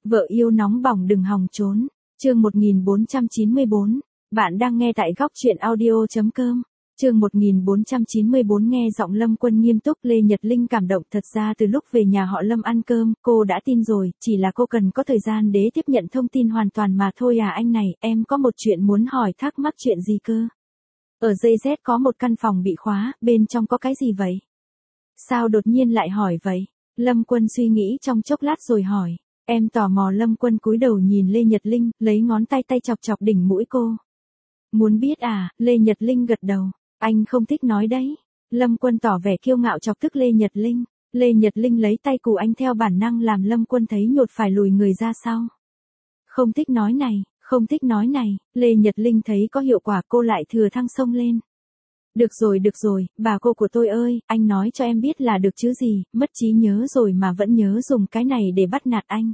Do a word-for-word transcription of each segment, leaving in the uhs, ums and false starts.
Vợ yêu nóng bỏng đừng hòng trốn. Chương một nghìn bốn trăm chín mươi bốn. Bạn đang nghe tại góc truyện audio chấm com. Chương một nghìn bốn trăm chín mươi bốn nghe giọng Lâm Quân nghiêm túc. Lê Nhật Linh cảm động. Thật ra từ lúc về nhà họ Lâm ăn cơm, cô đã tin rồi, chỉ là cô cần có thời gian để tiếp nhận thông tin hoàn toàn mà thôi à. Anh này, em có một chuyện muốn hỏi. Thắc mắc chuyện gì cơ? Ở gi dét có một căn phòng bị khóa, bên trong có cái gì vậy? Sao đột nhiên lại hỏi vậy? Lâm Quân suy nghĩ trong chốc lát rồi hỏi. Em tò mò. Lâm Quân cúi đầu nhìn Lê Nhật Linh, lấy ngón tay tay chọc chọc đỉnh mũi cô. Muốn biết à? Lê Nhật Linh gật đầu. Anh không thích nói đấy. Lâm Quân tỏ vẻ kiêu ngạo chọc tức Lê Nhật Linh. Lê Nhật Linh lấy tay cù anh theo bản năng làm Lâm Quân thấy nhột phải lùi người ra sau. Không thích nói này, không thích nói này. Lê Nhật Linh thấy có hiệu quả cô lại thừa thăng xông lên. Được rồi được rồi, bà cô của tôi ơi, anh nói cho em biết là được chứ gì, mất trí nhớ rồi mà vẫn nhớ dùng cái này để bắt nạt anh.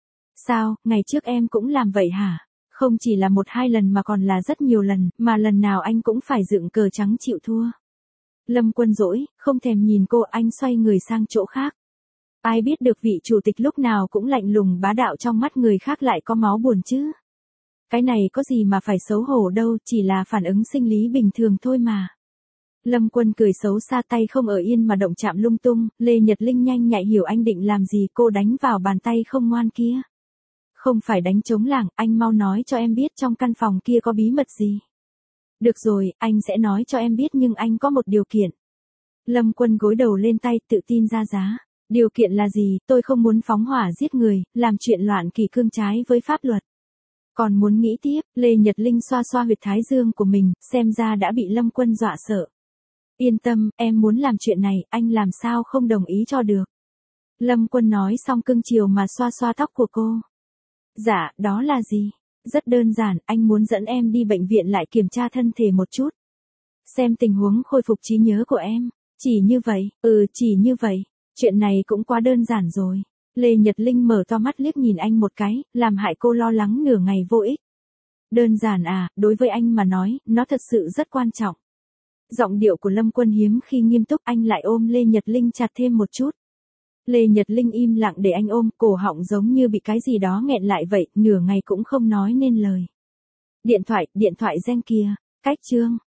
Sao, ngày trước em cũng làm vậy hả? Không chỉ là một hai lần mà còn là rất nhiều lần, mà lần nào anh cũng phải dựng cờ trắng chịu thua. Lâm Quân dỗi, không thèm nhìn cô, anh xoay người sang chỗ khác. Ai biết được vị chủ tịch lúc nào cũng lạnh lùng bá đạo, trong mắt người khác lại có máu buồn chứ. Cái này có gì mà phải xấu hổ đâu, chỉ là phản ứng sinh lý bình thường thôi mà. Lâm Quân cười xấu xa, tay không ở yên mà động chạm lung tung. Lê Nhật Linh nhanh nhạy hiểu anh định làm gì, cô đánh vào bàn tay không ngoan kia. Không phải đánh trống lảng, anh mau nói cho em biết trong căn phòng kia có bí mật gì. Được rồi, anh sẽ nói cho em biết nhưng anh có một điều kiện. Lâm Quân gối đầu lên tay, tự tin ra giá. Điều kiện là gì? Tôi không muốn phóng hỏa giết người, làm chuyện loạn kỷ cương trái với pháp luật. Còn muốn nghĩ tiếp. Lê Nhật Linh xoa xoa huyệt thái dương của mình, xem ra đã bị Lâm Quân dọa sợ. Yên tâm, em muốn làm chuyện này, anh làm sao không đồng ý cho được. Lâm Quân nói xong cưng chiều mà xoa xoa tóc của cô. Dạ, đó là gì? Rất đơn giản, anh muốn dẫn em đi bệnh viện lại kiểm tra thân thể một chút. Xem tình huống khôi phục trí nhớ của em. Chỉ như vậy, ừ chỉ như vậy. Chuyện này cũng quá đơn giản rồi. Lê Nhật Linh mở to mắt liếc nhìn anh một cái, làm hại cô lo lắng nửa ngày vô ích. Đơn giản à, đối với anh mà nói, nó thật sự rất quan trọng. Giọng điệu của Lâm Quân hiếm khi nghiêm túc, anh lại ôm Lê Nhật Linh chặt thêm một chút. Lê Nhật Linh im lặng để anh ôm, cổ họng giống như bị cái gì đó nghẹn lại vậy, nửa ngày cũng không nói nên lời. Điện thoại, điện thoại reng kìa. Cách chương.